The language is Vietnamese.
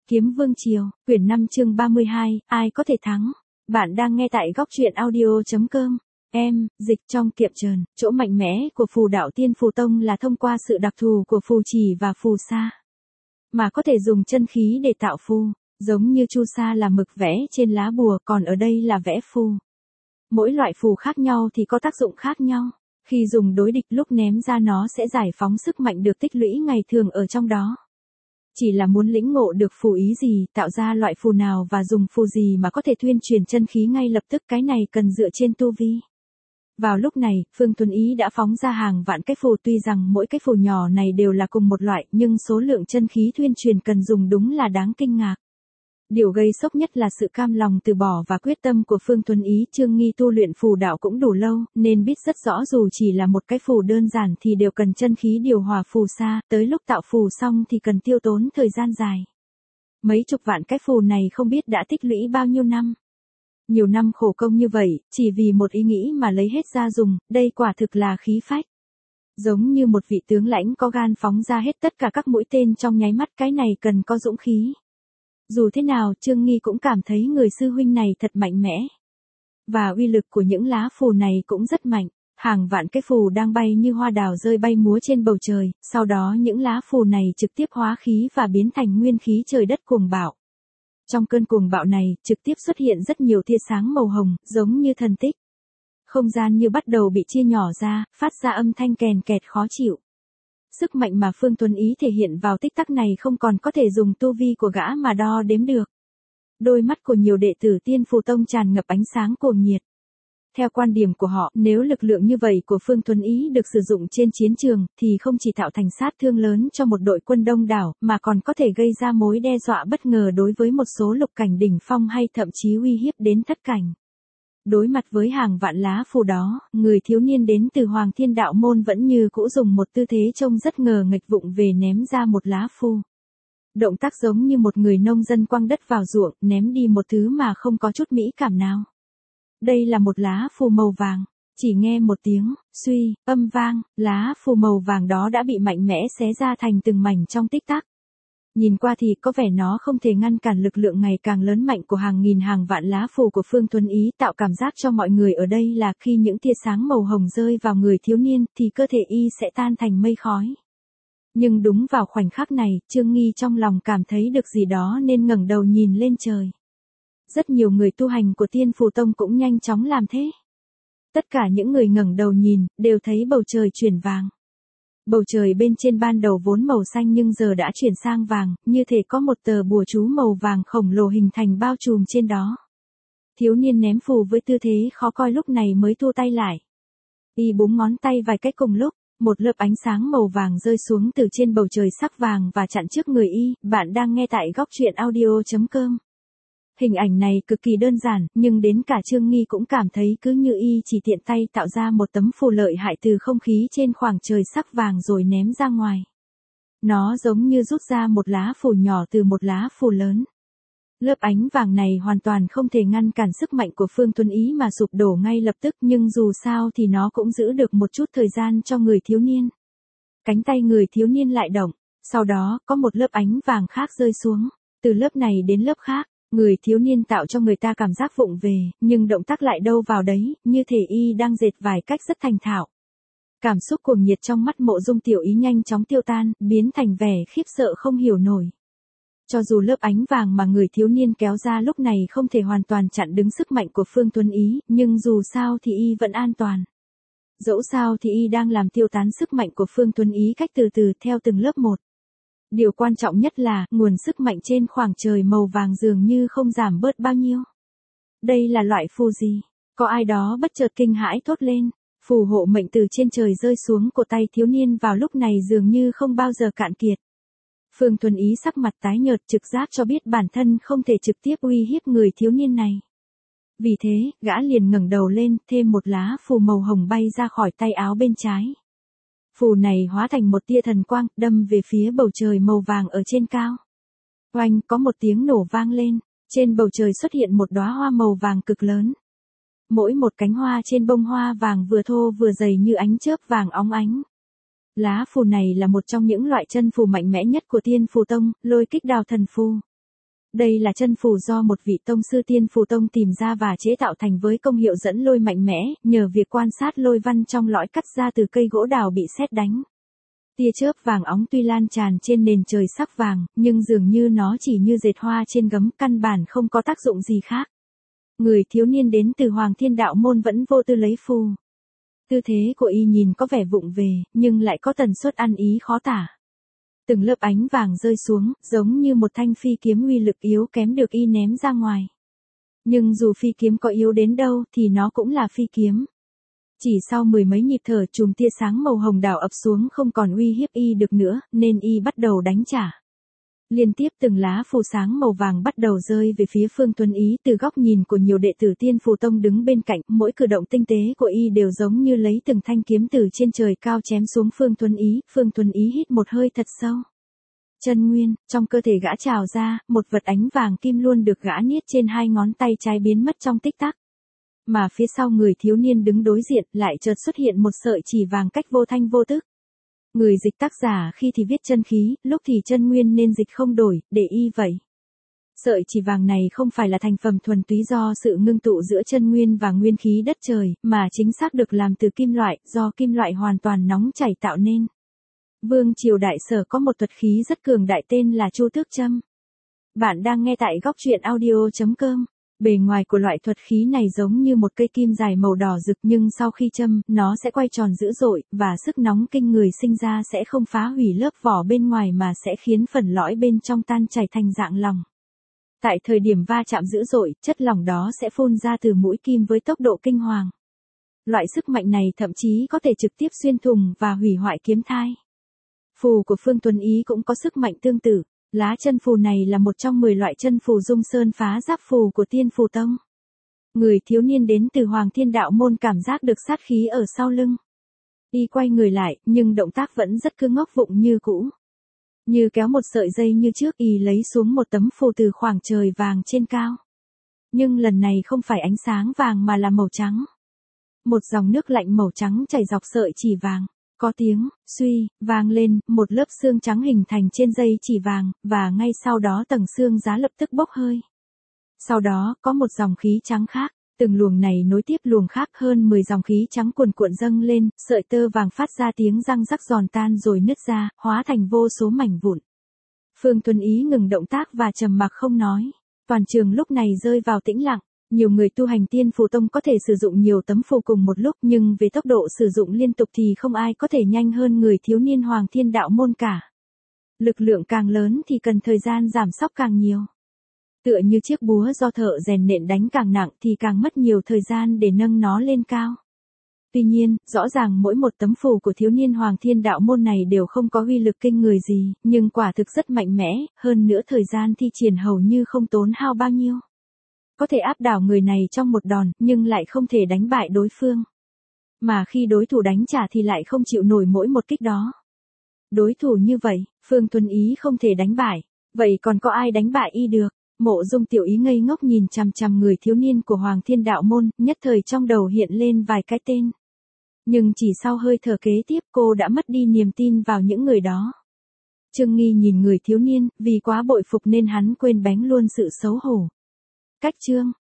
Kiếm Vương Triều, quyển 5 chương 32, ai có thể thắng? Bạn đang nghe tại góc truyện audio.com. Dịch trong kiệm trần, chỗ mạnh mẽ của phù đạo Tiên Phù Tông là thông qua sự đặc thù của phù chỉ và phù sa, mà có thể dùng chân khí để tạo phù, giống như chu sa là mực vẽ trên lá bùa, còn ở đây là vẽ phù. Mỗi loại phù khác nhau thì có tác dụng khác nhau. Khi dùng đối địch, lúc ném ra nó sẽ giải phóng sức mạnh được tích lũy ngày thường ở trong đó. Chỉ là muốn lĩnh ngộ được phù ý gì, tạo ra loại phù nào và dùng phù gì mà có thể thuyên truyền chân khí ngay lập tức, cái này cần dựa trên tu vi. Vào lúc này, Phương Tuấn Ý đã phóng ra hàng vạn cái phù, tuy rằng mỗi cái phù nhỏ này đều là cùng một loại, nhưng số lượng chân khí thuyên truyền cần dùng đúng là đáng kinh ngạc. Điều gây sốc nhất là sự cam lòng từ bỏ và quyết tâm của Phương Tuấn Ý. Trương Nghi tu luyện phù đạo cũng đủ lâu, nên biết rất rõ dù chỉ là một cái phù đơn giản thì đều cần chân khí điều hòa phù sa, tới lúc tạo phù xong thì cần tiêu tốn thời gian dài. Mấy chục vạn cái phù này không biết đã tích lũy bao nhiêu năm. Nhiều năm khổ công như vậy, chỉ vì một ý nghĩ mà lấy hết ra dùng, đây quả thực là khí phách. Giống như một vị tướng lãnh có gan phóng ra hết tất cả các mũi tên trong nháy mắt, cái này cần có dũng khí. Dù thế nào, Trương Nghi cũng cảm thấy người sư huynh này thật mạnh mẽ. Và uy lực của những lá phù này cũng rất mạnh. Hàng vạn cái phù đang bay như hoa đào rơi bay múa trên bầu trời, sau đó những lá phù này trực tiếp hóa khí và biến thành nguyên khí trời đất cuồng bạo. Trong cơn cuồng bạo này, trực tiếp xuất hiện rất nhiều tia sáng màu hồng, giống như thần tích. Không gian như bắt đầu bị chia nhỏ ra, phát ra âm thanh kèn kẹt khó chịu. Sức mạnh mà Phương Tuấn Ý thể hiện vào tích tắc này không còn có thể dùng tu vi của gã mà đo đếm được. Đôi mắt của nhiều đệ tử Tiên Phù Tông tràn ngập ánh sáng cuồng nhiệt. Theo quan điểm của họ, nếu lực lượng như vậy của Phương Tuấn Ý được sử dụng trên chiến trường, thì không chỉ tạo thành sát thương lớn cho một đội quân đông đảo, mà còn có thể gây ra mối đe dọa bất ngờ đối với một số lục cảnh đỉnh phong hay thậm chí uy hiếp đến thất cảnh. Đối mặt với hàng vạn lá phù đó, người thiếu niên đến từ Hoàng Thiên Đạo Môn vẫn như cũ dùng một tư thế trông rất ngờ nghệch vụng về ném ra một lá phù. Động tác giống như một người nông dân quăng đất vào ruộng, ném đi một thứ mà không có chút mỹ cảm nào. Đây là một lá phù màu vàng. Chỉ nghe một tiếng suy, âm vang, lá phù màu vàng đó đã bị mạnh mẽ xé ra thành từng mảnh trong tích tắc. Nhìn qua thì có vẻ nó không thể ngăn cản lực lượng ngày càng lớn mạnh của hàng nghìn hàng vạn lá phù của Phương Tuấn Ý, tạo cảm giác cho mọi người ở đây là khi những tia sáng màu hồng rơi vào người thiếu niên thì cơ thể y sẽ tan thành mây khói. Nhưng đúng vào khoảnh khắc này, Trương Nghi trong lòng cảm thấy được gì đó nên ngẩng đầu nhìn lên trời. Rất nhiều người tu hành của Tiên Phù Tông cũng nhanh chóng làm thế. Tất cả những người ngẩng đầu nhìn, đều thấy bầu trời chuyển vàng. Bầu trời bên trên ban đầu vốn màu xanh nhưng giờ đã chuyển sang vàng, như thể có một tờ bùa chú màu vàng khổng lồ hình thành bao trùm trên đó. Thiếu niên ném phù với tư thế khó coi lúc này mới thu tay lại. Y búng ngón tay vài cách cùng lúc, một lớp ánh sáng màu vàng rơi xuống từ trên bầu trời sắc vàng và chặn trước người y. Bạn đang nghe tại góc truyện audio.com. Hình ảnh này cực kỳ đơn giản, nhưng đến cả Trương Nghi cũng cảm thấy cứ như y chỉ tiện tay tạo ra một tấm phù lợi hại từ không khí trên khoảng trời sắc vàng rồi ném ra ngoài. Nó giống như rút ra một lá phù nhỏ từ một lá phù lớn. Lớp ánh vàng này hoàn toàn không thể ngăn cản sức mạnh của Phương Tuấn Ý mà sụp đổ ngay lập tức, nhưng dù sao thì nó cũng giữ được một chút thời gian cho người thiếu niên. Cánh tay người thiếu niên lại động, sau đó có một lớp ánh vàng khác rơi xuống, từ lớp này đến lớp khác. Người thiếu niên tạo cho người ta cảm giác vụng về, nhưng động tác lại đâu vào đấy, như thể y đang dệt vài cách rất thành thạo. Cảm xúc cuồng nhiệt trong mắt Mộ Dung Tiểu Ý nhanh chóng tiêu tan, biến thành vẻ khiếp sợ không hiểu nổi. Cho dù lớp ánh vàng mà người thiếu niên kéo ra lúc này không thể hoàn toàn chặn đứng sức mạnh của Phương Tuấn Ý, nhưng dù sao thì y vẫn an toàn. Dẫu sao thì y đang làm tiêu tán sức mạnh của Phương Tuấn Ý cách từ từ theo từng lớp một. Điều quan trọng nhất là, nguồn sức mạnh trên khoảng trời màu vàng dường như không giảm bớt bao nhiêu. Đây là loại phù gì? Có ai đó bất chợt kinh hãi thốt lên. Phù hộ mệnh từ trên trời rơi xuống cổ tay thiếu niên vào lúc này dường như không bao giờ cạn kiệt. Phương Tuấn Ý sắc mặt tái nhợt, trực giác cho biết bản thân không thể trực tiếp uy hiếp người thiếu niên này. Vì thế, gã liền ngẩng đầu lên, thêm một lá phù màu hồng bay ra khỏi tay áo bên trái. Phù này hóa thành một tia thần quang, đâm về phía bầu trời màu vàng ở trên cao. Oanh, có một tiếng nổ vang lên, trên bầu trời xuất hiện một đóa hoa màu vàng cực lớn. Mỗi một cánh hoa trên bông hoa vàng vừa thô vừa dày như ánh chớp vàng óng ánh. Lá phù này là một trong những loại chân phù mạnh mẽ nhất của Tiên Phù Tông, Lôi Kích Đào Thần Phù. Đây là chân phù do một vị tông sư Tiên Phù Tông tìm ra và chế tạo thành với công hiệu dẫn lôi mạnh mẽ, nhờ việc quan sát lôi văn trong lõi cắt ra từ cây gỗ đào bị sét đánh. Tia chớp vàng óng tuy lan tràn trên nền trời sắc vàng, nhưng dường như nó chỉ như dệt hoa trên gấm, căn bản không có tác dụng gì khác. Người thiếu niên đến từ Hoàng Thiên Đạo Môn vẫn vô tư lấy phù. Tư thế của y nhìn có vẻ vụng về, nhưng lại có tần suất ăn ý khó tả. Từng lớp ánh vàng rơi xuống, giống như một thanh phi kiếm uy lực yếu kém được y ném ra ngoài. Nhưng dù phi kiếm có yếu đến đâu thì nó cũng là phi kiếm. Chỉ sau mười mấy nhịp thở, chùm tia sáng màu hồng đảo ập xuống không còn uy hiếp y được nữa, nên y bắt đầu đánh trả. Liên tiếp từng lá phù sáng màu vàng bắt đầu rơi về phía Phương Tuấn Ý. Từ góc nhìn của nhiều đệ tử Tiên Phù Tông đứng bên cạnh, mỗi cử động tinh tế của y đều giống như lấy từng thanh kiếm từ trên trời cao chém xuống Phương Tuấn Ý. Phương Tuấn Ý hít một hơi thật sâu. Chân nguyên, trong cơ thể gã trào ra, một vật ánh vàng kim luôn được gã niết trên hai ngón tay trái biến mất trong tích tắc. Mà phía sau người thiếu niên đứng đối diện lại chợt xuất hiện một sợi chỉ vàng cách vô thanh vô tức. Người dịch tác giả khi thì viết chân khí, lúc thì chân nguyên nên dịch không đổi, để y vậy. Sợi chỉ vàng này không phải là thành phẩm thuần túy do sự ngưng tụ giữa chân nguyên và nguyên khí đất trời, mà chính xác được làm từ kim loại, do kim loại hoàn toàn nóng chảy tạo nên. Vương triều Đại Sở có một thuật khí rất cường đại tên là Chu Tước Châm. Bạn đang nghe tại góc truyện audio.com. Bề ngoài của loại thuật khí này giống như một cây kim dài màu đỏ rực, nhưng sau khi châm, nó sẽ quay tròn dữ dội, và sức nóng kinh người sinh ra sẽ không phá hủy lớp vỏ bên ngoài mà sẽ khiến phần lõi bên trong tan chảy thành dạng lỏng. Tại thời điểm va chạm dữ dội, chất lỏng đó sẽ phun ra từ mũi kim với tốc độ kinh hoàng. Loại sức mạnh này thậm chí có thể trực tiếp xuyên thủng và hủy hoại kiếm thai. Phù của Phương Tuấn Ý cũng có sức mạnh tương tự. Lá chân phù này là một trong 10 loại chân phù dung sơn phá giáp phù của Tiên Phù Tông. Người thiếu niên đến từ Hoàng Thiên Đạo Môn cảm giác được sát khí ở sau lưng. Y quay người lại, nhưng động tác vẫn rất cứ ngốc vụng như cũ. Như kéo một sợi dây như trước, y lấy xuống một tấm phù từ khoảng trời vàng trên cao. Nhưng lần này không phải ánh sáng vàng mà là màu trắng. Một dòng nước lạnh màu trắng chảy dọc sợi chỉ vàng. Có tiếng, suy, vang lên, một lớp xương trắng hình thành trên dây chỉ vàng, và ngay sau đó tầng xương giá lập tức bốc hơi. Sau đó, có một dòng khí trắng khác, từng luồng này nối tiếp luồng khác, hơn 10 dòng khí trắng cuồn cuộn dâng lên, sợi tơ vàng phát ra tiếng răng rắc giòn tan rồi nứt ra, hóa thành vô số mảnh vụn. Phương Tuấn Ý ngừng động tác và trầm mặc không nói. Toàn trường lúc này rơi vào tĩnh lặng. Nhiều người tu hành Tiên Phù Tông có thể sử dụng nhiều tấm phù cùng một lúc, nhưng về tốc độ sử dụng liên tục thì không ai có thể nhanh hơn người thiếu niên Hoàng Thiên Đạo Môn cả. Lực lượng càng lớn thì cần thời gian giảm sóc càng nhiều. Tựa như chiếc búa do thợ rèn nện đánh càng nặng thì càng mất nhiều thời gian để nâng nó lên cao. Tuy nhiên, rõ ràng mỗi một tấm phù của thiếu niên Hoàng Thiên Đạo Môn này đều không có uy lực kinh người gì, nhưng quả thực rất mạnh mẽ, hơn nữa thời gian thi triển hầu như không tốn hao bao nhiêu. Có thể áp đảo người này trong một đòn, nhưng lại không thể đánh bại đối phương. Mà khi đối thủ đánh trả thì lại không chịu nổi mỗi một kích đó. Đối thủ như vậy, Phương Tuấn Ý không thể đánh bại. Vậy còn có ai đánh bại y được? Mộ Dung Tiểu Ý ngây ngốc nhìn chằm chằm người thiếu niên của Hoàng Thiên Đạo Môn, nhất thời trong đầu hiện lên vài cái tên. Nhưng chỉ sau hơi thở kế tiếp cô đã mất đi niềm tin vào những người đó. Trương Nghi nhìn người thiếu niên, vì quá bội phục nên hắn quên bén luôn sự xấu hổ. Cách chương